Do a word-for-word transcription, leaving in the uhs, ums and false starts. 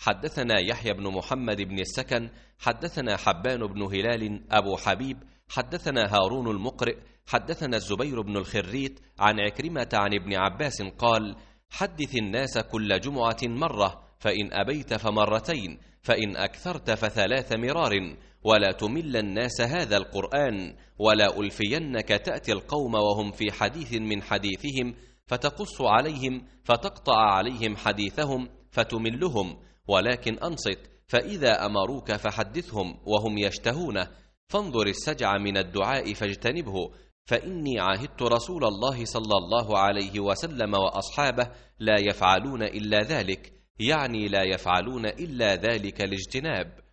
حدثنا يحيى بن محمد بن السكن حدثنا حبان بن هلال أبو حبيب حدثنا هارون المقرئ حدثنا الزبير بن الخريت عن عكرمة عن ابن عباس قال: حدث الناس كل جمعة مرة، فإن أبيت فمرتين، فإن أكثرت فثلاث مرار، ولا تمل الناس هذا القرآن، ولا ألفينك تأتي القوم وهم في حديث من حديثهم فتقص عليهم فتقطع عليهم حديثهم فتملهم، ولكن أنصت، فإذا أمروك فحدثهم وهم يشتهونه، فانظر السجع من الدعاء فاجتنبه، فإني عاهدت رسول الله صلى الله عليه وسلم وأصحابه لا يفعلون إلا ذلك، يعني لا يفعلون إلا ذلك الاجتناب.